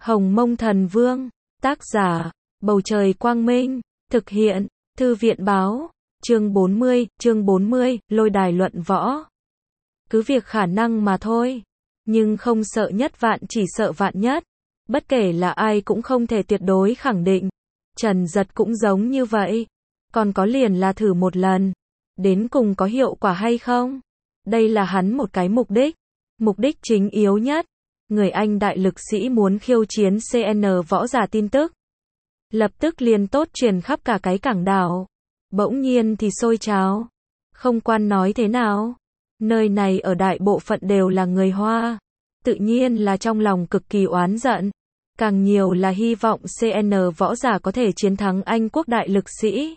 Hồng Mông Thần Vương, tác giả, Bầu Trời Quang Minh, thực hiện, Thư viện Báo, chương 40, lôi đài luận võ. Cứ việc khả năng mà thôi, nhưng không sợ nhất vạn chỉ sợ vạn nhất, bất kể là ai cũng không thể tuyệt đối khẳng định. Trần Dật cũng giống như vậy, còn có liền là thử một lần, đến cùng có hiệu quả hay không? Đây là hắn một cái mục đích chính yếu nhất. Người Anh đại lực sĩ muốn khiêu chiến CN võ giả tin tức, lập tức liền tốt truyền khắp cả cái cảng đảo. Bỗng nhiên thì sôi trào. Không quan nói thế nào, nơi này ở đại bộ phận đều là người Hoa, tự nhiên là trong lòng cực kỳ oán giận. Càng nhiều là hy vọng CN võ giả có thể chiến thắng Anh quốc đại lực sĩ.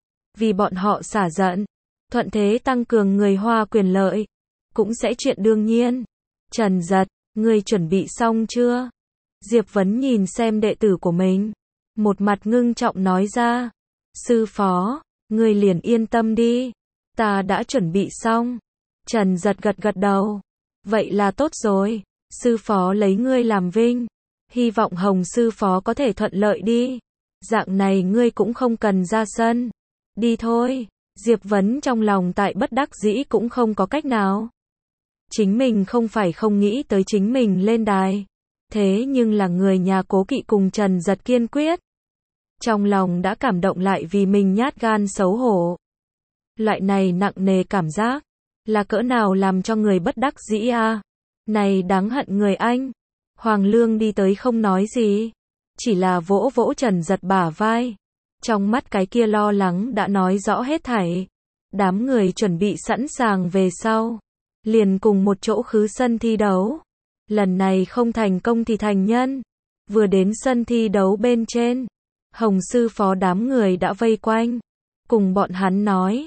Vì bọn họ xả giận, thuận thế tăng cường người Hoa quyền lợi, cũng sẽ chuyện đương nhiên. Trần Dật, ngươi chuẩn bị xong chưa? Diệp Vấn nhìn xem đệ tử của mình, một mặt ngưng trọng nói ra. Sư phó, ngươi liền yên tâm đi, ta đã chuẩn bị xong. Trần Dật gật đầu. Vậy là tốt rồi, sư phó lấy ngươi làm vinh. Hy vọng Hồng sư phó có thể thuận lợi đi. Dạng này ngươi cũng không cần ra sân. Đi thôi. Diệp Vấn trong lòng tại bất đắc dĩ cũng không có cách nào. Chính mình không phải không nghĩ tới chính mình lên đài. Thế nhưng là người nhà Cố Kỵ cùng Trần Dật kiên quyết. Trong lòng đã cảm động lại vì mình nhát gan xấu hổ. Loại này nặng nề cảm giác, là cỡ nào làm cho người bất đắc dĩ à? Này đáng hận người Anh. Hoàng Lương đi tới không nói gì, chỉ là vỗ vỗ Trần Dật bả vai. Trong mắt cái kia lo lắng đã nói rõ hết thảy. Đám người chuẩn bị sẵn sàng về sau, liền cùng một chỗ khứ sân thi đấu. Lần này không thành công thì thành nhân. Vừa đến sân thi đấu bên trên, Hồng sư phó đám người đã vây quanh, cùng bọn hắn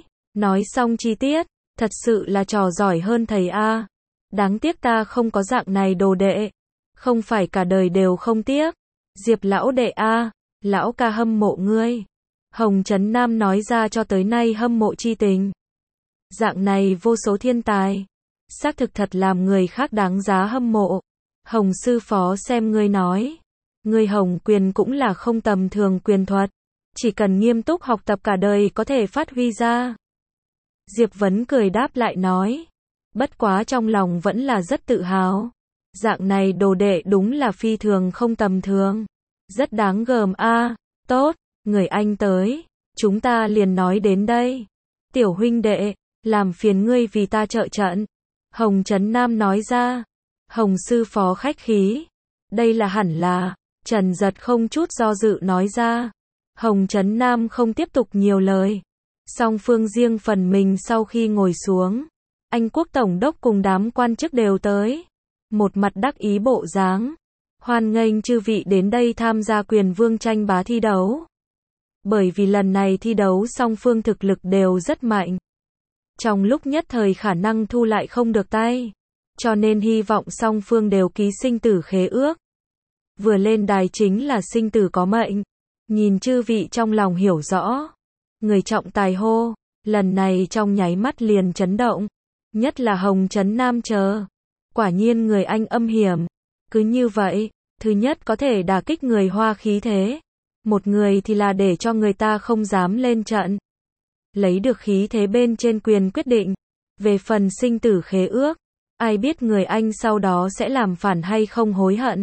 nói xong chi tiết, thật sự là trò giỏi hơn thầy a. Đáng tiếc ta không có dạng này đồ đệ. Không phải cả đời đều không tiếc. Diệp lão đệ a, lão ca hâm mộ ngươi. Hồng Trấn Nam nói ra cho tới nay hâm mộ chi tình. Dạng này vô số thiên tài, xác thực thật làm người khác đáng giá hâm mộ. Hồng sư phó xem ngươi nói, ngươi Hồng quyền cũng là không tầm thường quyền thuật, chỉ cần nghiêm túc học tập cả đời có thể phát huy ra. Diệp Vấn cười đáp lại nói, bất quá trong lòng vẫn là rất tự hào. Dạng này đồ đệ đúng là phi thường không tầm thường, rất đáng gờm a. Tốt, người Anh tới, chúng ta liền nói đến đây. Tiểu huynh đệ, làm phiền ngươi vì ta trợ trận. Hồng Trấn Nam nói ra. Hồng sư phó khách khí. Đây là hẳn là. Trần Dật không chút do dự nói ra. Hồng Trấn Nam không tiếp tục nhiều lời. Song phương riêng phần mình sau khi ngồi xuống, Anh quốc tổng đốc cùng đám quan chức đều tới. Một mặt đắc ý bộ dáng. Hoan nghênh chư vị đến đây tham gia quyền vương tranh bá thi đấu. Bởi vì lần này thi đấu song phương thực lực đều rất mạnh. Trong lúc nhất thời khả năng thu lại không được tay. Cho nên hy vọng song phương đều ký sinh tử khế ước. Vừa lên đài chính là sinh tử có mệnh. Nhìn chư vị trong lòng hiểu rõ. Người trọng tài hô. Lần này trong nháy mắt liền chấn động. Nhất là Hồng Trấn Nam chờ. Quả nhiên người Anh âm hiểm. Cứ như vậy, thứ nhất có thể đả kích người Hoa khí thế. Một người thì là để cho người ta không dám lên trận. Lấy được khí thế bên trên quyền quyết định. Về phần sinh tử khế ước, ai biết người Anh sau đó sẽ làm phản hay không hối hận.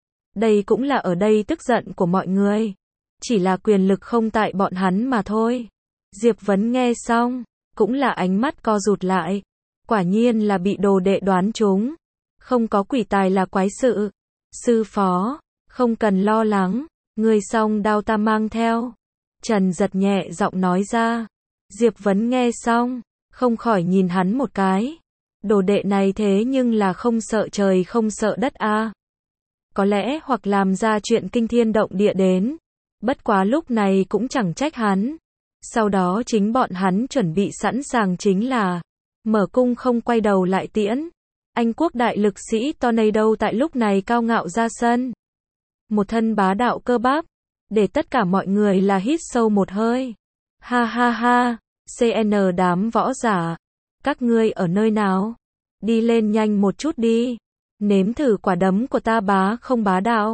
Đây cũng là ở đây tức giận của mọi người. Chỉ là quyền lực không tại bọn hắn mà thôi. Diệp Vấn nghe xong, cũng là ánh mắt co rụt lại. Quả nhiên là bị đồ đệ đoán trúng. Không có quỷ tài là quái sự. Sư phó, không cần lo lắng, ngươi song đao ta mang theo. Trần Dật nhẹ giọng nói ra. Diệp Vấn nghe xong, không khỏi nhìn hắn một cái. Đồ đệ này thế nhưng là không sợ trời không sợ đất a. Có lẽ hoặc làm ra chuyện kinh thiên động địa đến. Bất quá lúc này cũng chẳng trách hắn. Sau đó chính bọn hắn chuẩn bị sẵn sàng chính là mở cung không quay đầu lại tiễn. Anh quốc đại lực sĩ Tornado tại lúc này cao ngạo ra sân. Một thân bá đạo cơ bắp, để tất cả mọi người là hít sâu một hơi. Ha ha ha, CN đám võ giả, các ngươi ở nơi nào? Đi lên nhanh một chút đi, nếm thử quả đấm của ta bá không bá đạo.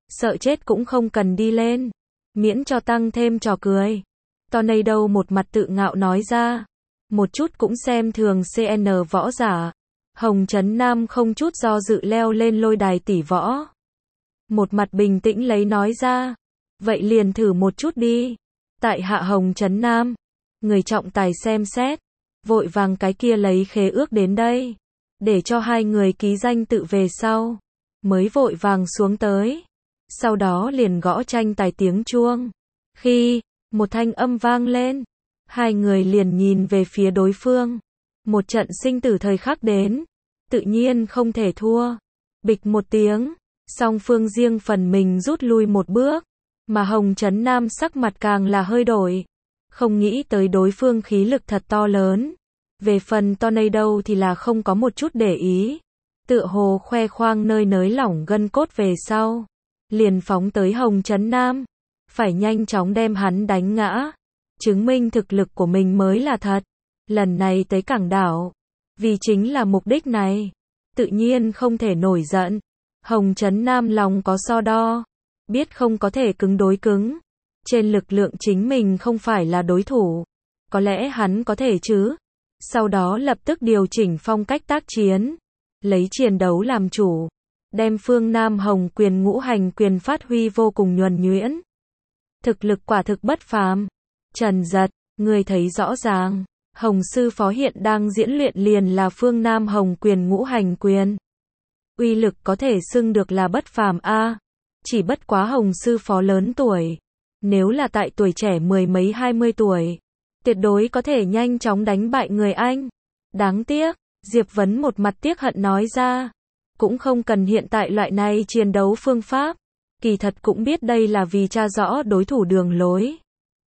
sợ chết cũng không cần đi lên, miễn cho tăng thêm trò cười. Tornado một mặt tự ngạo nói ra, một chút cũng xem thường CN võ giả. Hồng Trấn Nam không chút do dự leo lên lôi đài tỷ võ. Một mặt bình tĩnh lấy nói ra, vậy liền thử một chút đi. Tại hạ Hồng Trấn Nam, người trọng tài xem xét, vội vàng cái kia lấy khế ước đến đây, để cho hai người ký danh tự về sau, mới vội vàng xuống tới. Sau đó liền gõ tranh tài tiếng chuông. Khi một thanh âm vang lên, hai người liền nhìn về phía đối phương. Một trận sinh tử thời khắc đến, tự nhiên không thể thua. Bịch một tiếng, song phương riêng phần mình rút lui một bước, mà Hồng Trấn Nam sắc mặt càng là hơi đổi. Không nghĩ tới đối phương khí lực thật to lớn. Về phần Tornado thì là không có một chút để ý. Tựa hồ khoe khoang nơi nới lỏng gân cốt về sau. Liền phóng tới Hồng Trấn Nam. Phải nhanh chóng đem hắn đánh ngã. Chứng minh thực lực của mình mới là thật. Lần này tới cảng đảo. Vì chính là mục đích này. Tự nhiên không thể nổi giận. Hồng Trấn Nam lòng có so đo. Biết không có thể cứng đối cứng. Trên lực lượng chính mình không phải là đối thủ. Có lẽ hắn có thể chứ. Sau đó lập tức điều chỉnh phong cách tác chiến. Lấy chiến đấu làm chủ. Đem phương Nam Hồng quyền ngũ hành quyền phát huy vô cùng nhuần nhuyễn. Thực lực quả thực bất phàm. Trần Giật, người thấy rõ ràng. Hồng sư phó hiện đang diễn luyện liền là phương Nam Hồng quyền ngũ hành quyền. Uy lực có thể xưng được là bất phàm a. Chỉ bất quá Hồng sư phó lớn tuổi. Nếu là tại tuổi trẻ mười mấy 20 tuổi, tuyệt đối có thể nhanh chóng đánh bại người Anh. Đáng tiếc, Diệp Vấn một mặt tiếc hận nói ra. Cũng không cần hiện tại loại này chiến đấu phương pháp. Kỳ thật cũng biết đây là vì tra rõ đối thủ đường lối.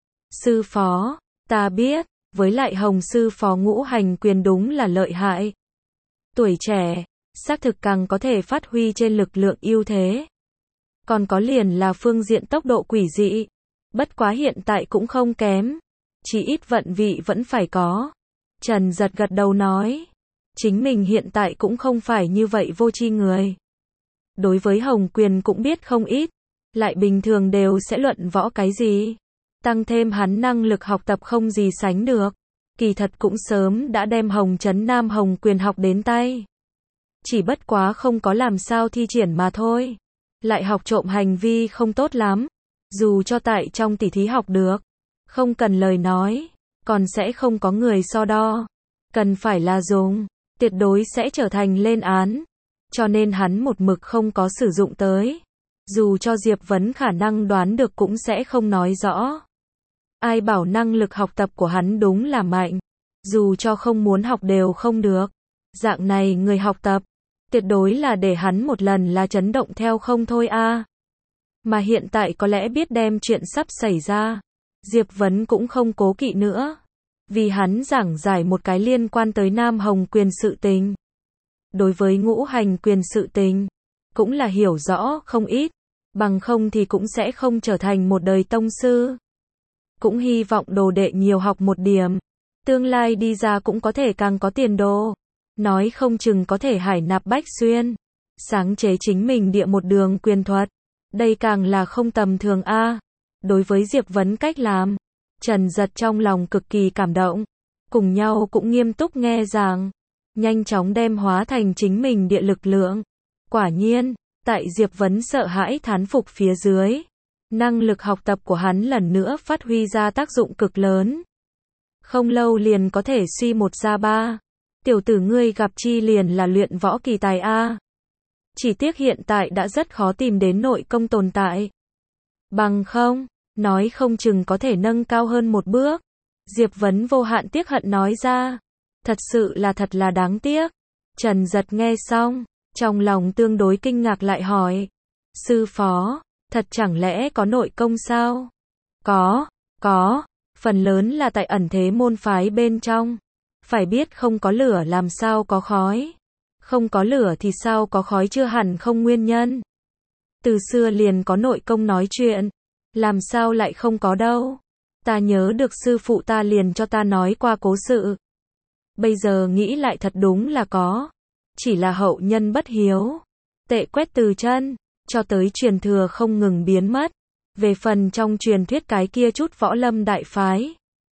Sư phó, ta biết, với lại Hồng sư phó ngũ hành quyền đúng là lợi hại. Tuổi trẻ, xác thực càng có thể phát huy trên lực lượng ưu thế. Còn có liền là phương diện tốc độ quỷ dị. Bất quá hiện tại cũng không kém. Chỉ ít vận vị vẫn phải có. Trần Giật gật đầu nói. Chính mình hiện tại cũng không phải như vậy vô tri người. Đối với Hồng quyền cũng biết không ít. Lại bình thường đều sẽ luận võ cái gì. Tăng thêm hắn năng lực học tập không gì sánh được. Kỳ thật cũng sớm đã đem Hồng Trấn Nam Hồng quyền học đến tay. Chỉ bất quá không có làm sao thi triển mà thôi. Lại học trộm hành vi không tốt lắm. Dù cho tại trong tỉ thí học được. Không cần lời nói. Còn sẽ không có người so đo. Cần phải là dùng. Tuyệt đối sẽ trở thành lên án. Cho nên hắn một mực không có sử dụng tới. Dù cho Diệp Vấn khả năng đoán được cũng sẽ không nói rõ. Ai bảo năng lực học tập của hắn đúng là mạnh. Dù cho không muốn học đều không được. Dạng này người học tập. Tuyệt đối là để hắn một lần là chấn động theo không thôi a. Mà hiện tại có lẽ biết đem chuyện sắp xảy ra. Diệp Vấn cũng không cố kỵ nữa. Vì hắn giảng giải một cái liên quan tới Nam Hồng quyền sự tình. Đối với ngũ hành quyền sự tình, cũng là hiểu rõ không ít. Bằng không thì cũng sẽ không trở thành một đời tông sư. Cũng hy vọng đồ đệ nhiều học một điểm. Tương lai đi ra cũng có thể càng có tiền đồ. Nói không chừng có thể hải nạp bách xuyên. Sáng chế chính mình địa một đường quyền thuật. Đây càng là không tầm thường a. Đối với Diệp Vấn cách làm, Trần Giật trong lòng cực kỳ cảm động. Cùng nhau cũng nghiêm túc nghe giảng. Nhanh chóng đem hóa thành chính mình địa lực lượng. Quả nhiên, tại Diệp Vấn sợ hãi thán phục phía dưới. Năng lực học tập của hắn lần nữa phát huy ra tác dụng cực lớn. Không lâu liền có thể suy một ra ba. Tiểu tử ngươi gặp chi liền là luyện võ kỳ tài a. Chỉ tiếc hiện tại đã rất khó tìm đến nội công tồn tại. Bằng không, nói không chừng có thể nâng cao hơn một bước. Diệp Vấn vô hạn tiếc hận nói ra. Thật sự là thật là đáng tiếc. Trần Giật nghe xong, trong lòng tương đối kinh ngạc lại hỏi. Sư phó, thật chẳng lẽ có nội công sao? Có. Phần lớn là tại ẩn thế môn phái bên trong. Phải biết không có lửa làm sao có khói. Không có lửa thì sao có khói chưa hẳn không nguyên nhân. Từ xưa liền có nội công nói chuyện. Làm sao lại không có đâu. Ta nhớ được sư phụ ta liền cho ta nói qua cố sự. Bây giờ nghĩ lại thật đúng là có. Chỉ là hậu nhân bất hiếu. Tệ quét từ chân. cho tới truyền thừa không ngừng biến mất. Về phần trong truyền thuyết cái kia chút võ lâm đại phái,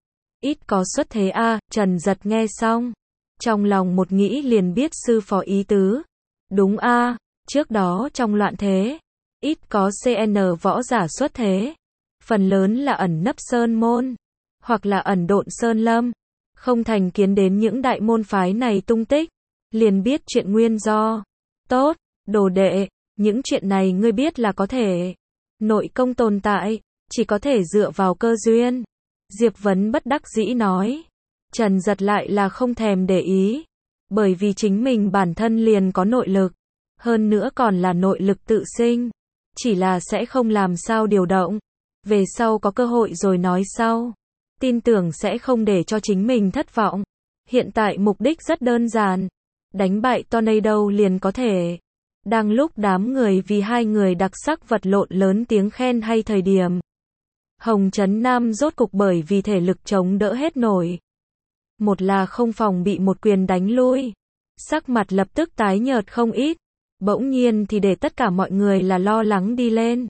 ít có xuất thế a. Trần Giật nghe xong, trong lòng một nghĩ liền biết sư phó ý tứ. Đúng a, trước đó trong loạn thế, ít có CN võ giả xuất thế, phần lớn là ẩn nấp sơn môn, hoặc là ẩn độn sơn lâm, không thành kiến đến những đại môn phái này tung tích, liền biết chuyện nguyên do. Tốt, đồ đệ, những chuyện này ngươi biết là có thể. Nội công tồn tại, chỉ có thể dựa vào cơ duyên. Diệp Vấn bất đắc dĩ nói. Trần Giật lại là không thèm để ý, bởi vì chính mình bản thân liền có nội lực, hơn nữa còn là nội lực tự sinh, chỉ là sẽ không làm sao điều động. Về sau có cơ hội rồi nói sau. Tin tưởng sẽ không để cho chính mình thất vọng. Hiện tại mục đích rất đơn giản, đánh bại Tornado liền có thể. Đang lúc đám người vì hai người đặc sắc vật lộn lớn tiếng khen hay thời điểm, Hồng Trấn Nam rốt cục bởi vì thể lực chống đỡ hết nổi. Một là không phòng bị một quyền đánh lui, sắc mặt lập tức tái nhợt không ít, bỗng nhiên thì để tất cả mọi người là lo lắng đi lên.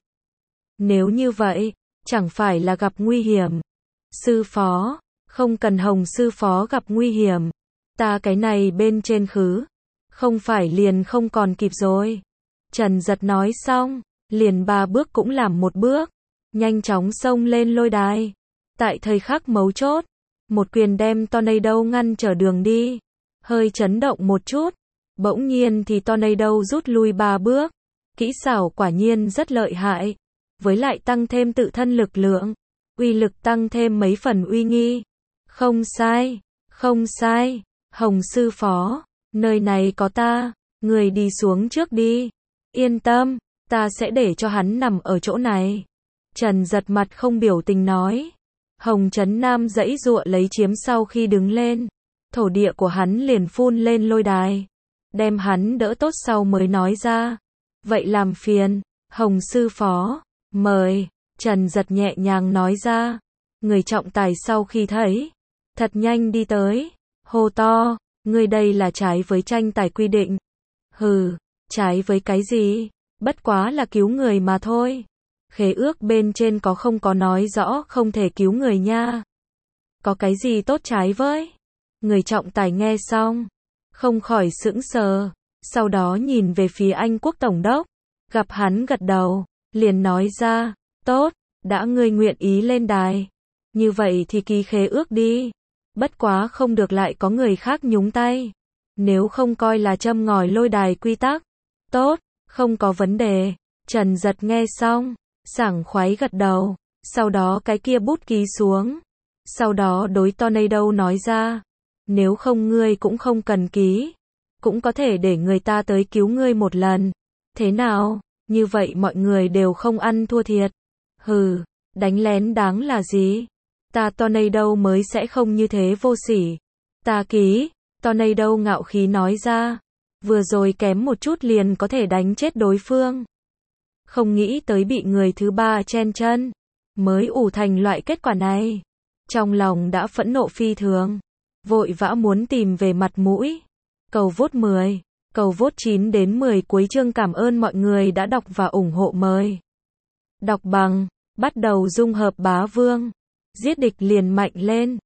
Nếu như vậy, chẳng phải là gặp nguy hiểm. Sư phó, không cần Hồng sư phó gặp nguy hiểm, ta cái này bên trên khứ, không phải liền không còn kịp rồi. Trần Giật nói xong, liền 3 bước cũng làm 1 bước, nhanh chóng xông lên lôi đài. Tại thời khắc mấu chốt, một quyền đem Tornado ngăn trở đường đi, hơi chấn động một chút, bỗng nhiên thì Tornado rút lui 3 bước. Kỹ xảo quả nhiên rất lợi hại, với lại tăng thêm tự thân lực lượng, uy lực tăng thêm mấy phần uy nghi. Không sai, không sai, Hồng sư phó, nơi này có ta, người đi xuống trước đi. Yên tâm, ta sẽ để cho hắn nằm ở chỗ này. Trần Giật mặt không biểu tình nói. Hồng Trấn Nam giãy giụa lấy chiếm sau khi đứng lên, thổ địa của hắn liền phun lên lôi đài, đem hắn đỡ tốt sau mới nói ra. Vậy làm phiền, Hồng sư phó, mời. Trần Giật nhẹ nhàng nói ra. Người trọng tài sau khi thấy, thật nhanh đi tới, hô to, ngươi đây là trái với tranh tài quy định. Hừ, trái với cái gì? Bất quá là cứu người mà thôi. Khế ước bên trên có không có nói rõ không thể cứu người nha. Có cái gì tốt trái với? Người trọng tài nghe xong, không khỏi sững sờ, sau đó nhìn về phía Anh Quốc Tổng đốc, gặp hắn gật đầu, liền nói ra, tốt, đã ngươi nguyện ý lên đài, như vậy thì ký khế ước đi, bất quá không được lại có người khác nhúng tay, nếu không coi là châm ngòi lôi đài quy tắc. Tốt, không có vấn đề. Trần Giật nghe xong, sảng khoái gật đầu, sau đó cái kia bút ký xuống, sau đó đối Tornado nói ra, nếu không ngươi cũng không cần ký, cũng có thể để người ta tới cứu ngươi một lần. Thế nào, như vậy mọi người đều không ăn thua thiệt. Hừ, đánh lén đáng là gì? Ta Tornado mới sẽ không như thế vô sỉ. Ta ký, Tornado ngạo khí nói ra, vừa rồi kém một chút liền có thể đánh chết đối phương. Không nghĩ tới bị người thứ 3 chen chân, mới ủ thành loại kết quả này. Trong lòng đã phẫn nộ phi thường, vội vã muốn tìm về mặt mũi. Cầu vote 10, cầu vote 9 đến 10 cuối chương. Cảm ơn mọi người đã đọc và ủng hộ mời. Đọc bằng, bắt đầu dung hợp bá vương, giết địch liền mạnh lên.